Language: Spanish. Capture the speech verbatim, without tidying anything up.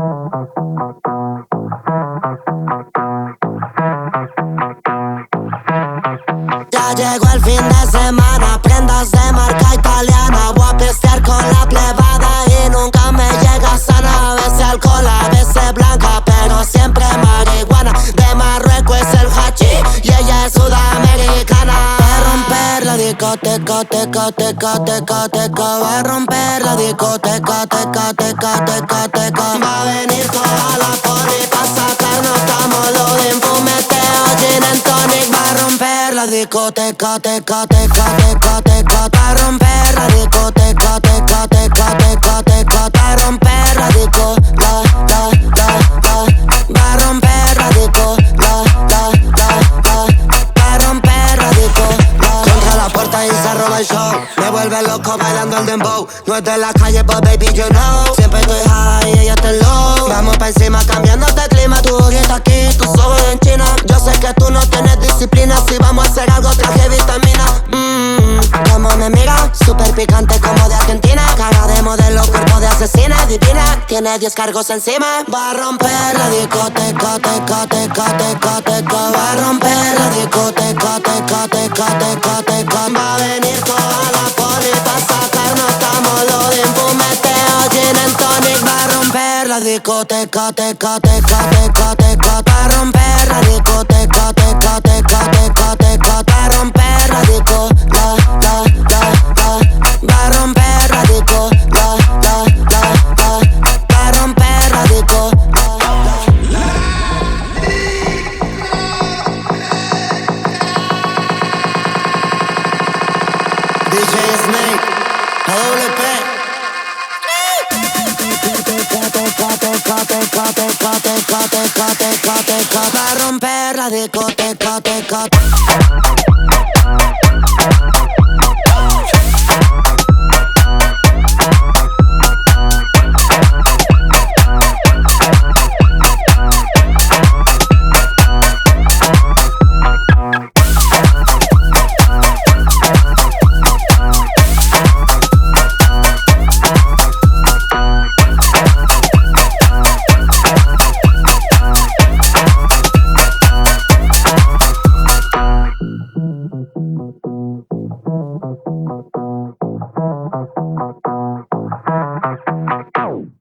Ya llegó el fin de semana, prendas de marca italiana. Voy a pistear con la plebada y nunca me llega sana. A veces alcohol, a veces blanca, pero siempre marihuana. De Marruecos es el hachís y ella es sudamericana. Va a romper la discoteca, teca, teca, teca, teca. Va a romper la discoteca, teca, teca, teca, teca. Va a venir toda la poli pa' sacarnos tamolo de fumeteo, gin and tonic. Va a romper la discoteca, teca, teca, teca, teca. Va a romper la discoteca, teca, teca, teca, teca. Va a romper la disco, la, la, la, la. Va a romper la disco, la, la, la, la. Va a romper la disco, la. Contra la puerta y se roba el show. Me vuelve loco bailando el dembow. No es de la calle, but baby you know. Siempre estoy high y ella está low. Vamos pa' encima cambiándote el clima. Tu ahorita aquí, tus ojos en China. Yo sé que tú no tienes disciplina. Si vamos a hacer algo traje vitamina. Mmm, como me mira, super picante como de Argentina. Cara de modelo, cuerpo de asesina, divina. Tiene diez cargos encima. Va a romper la discoteca, teca, teca, teca, teca. Va a romper la discoteca, teca, teca, teca, teca. Va a venir toda la poli pa' sacarnos tamolo de fumeteo, gin and tonic. Va a romper la discoteca, teca, teca, teca, teca. Va a romper la discoteca, teca, teca, teca, teca. Va a romper la disco, la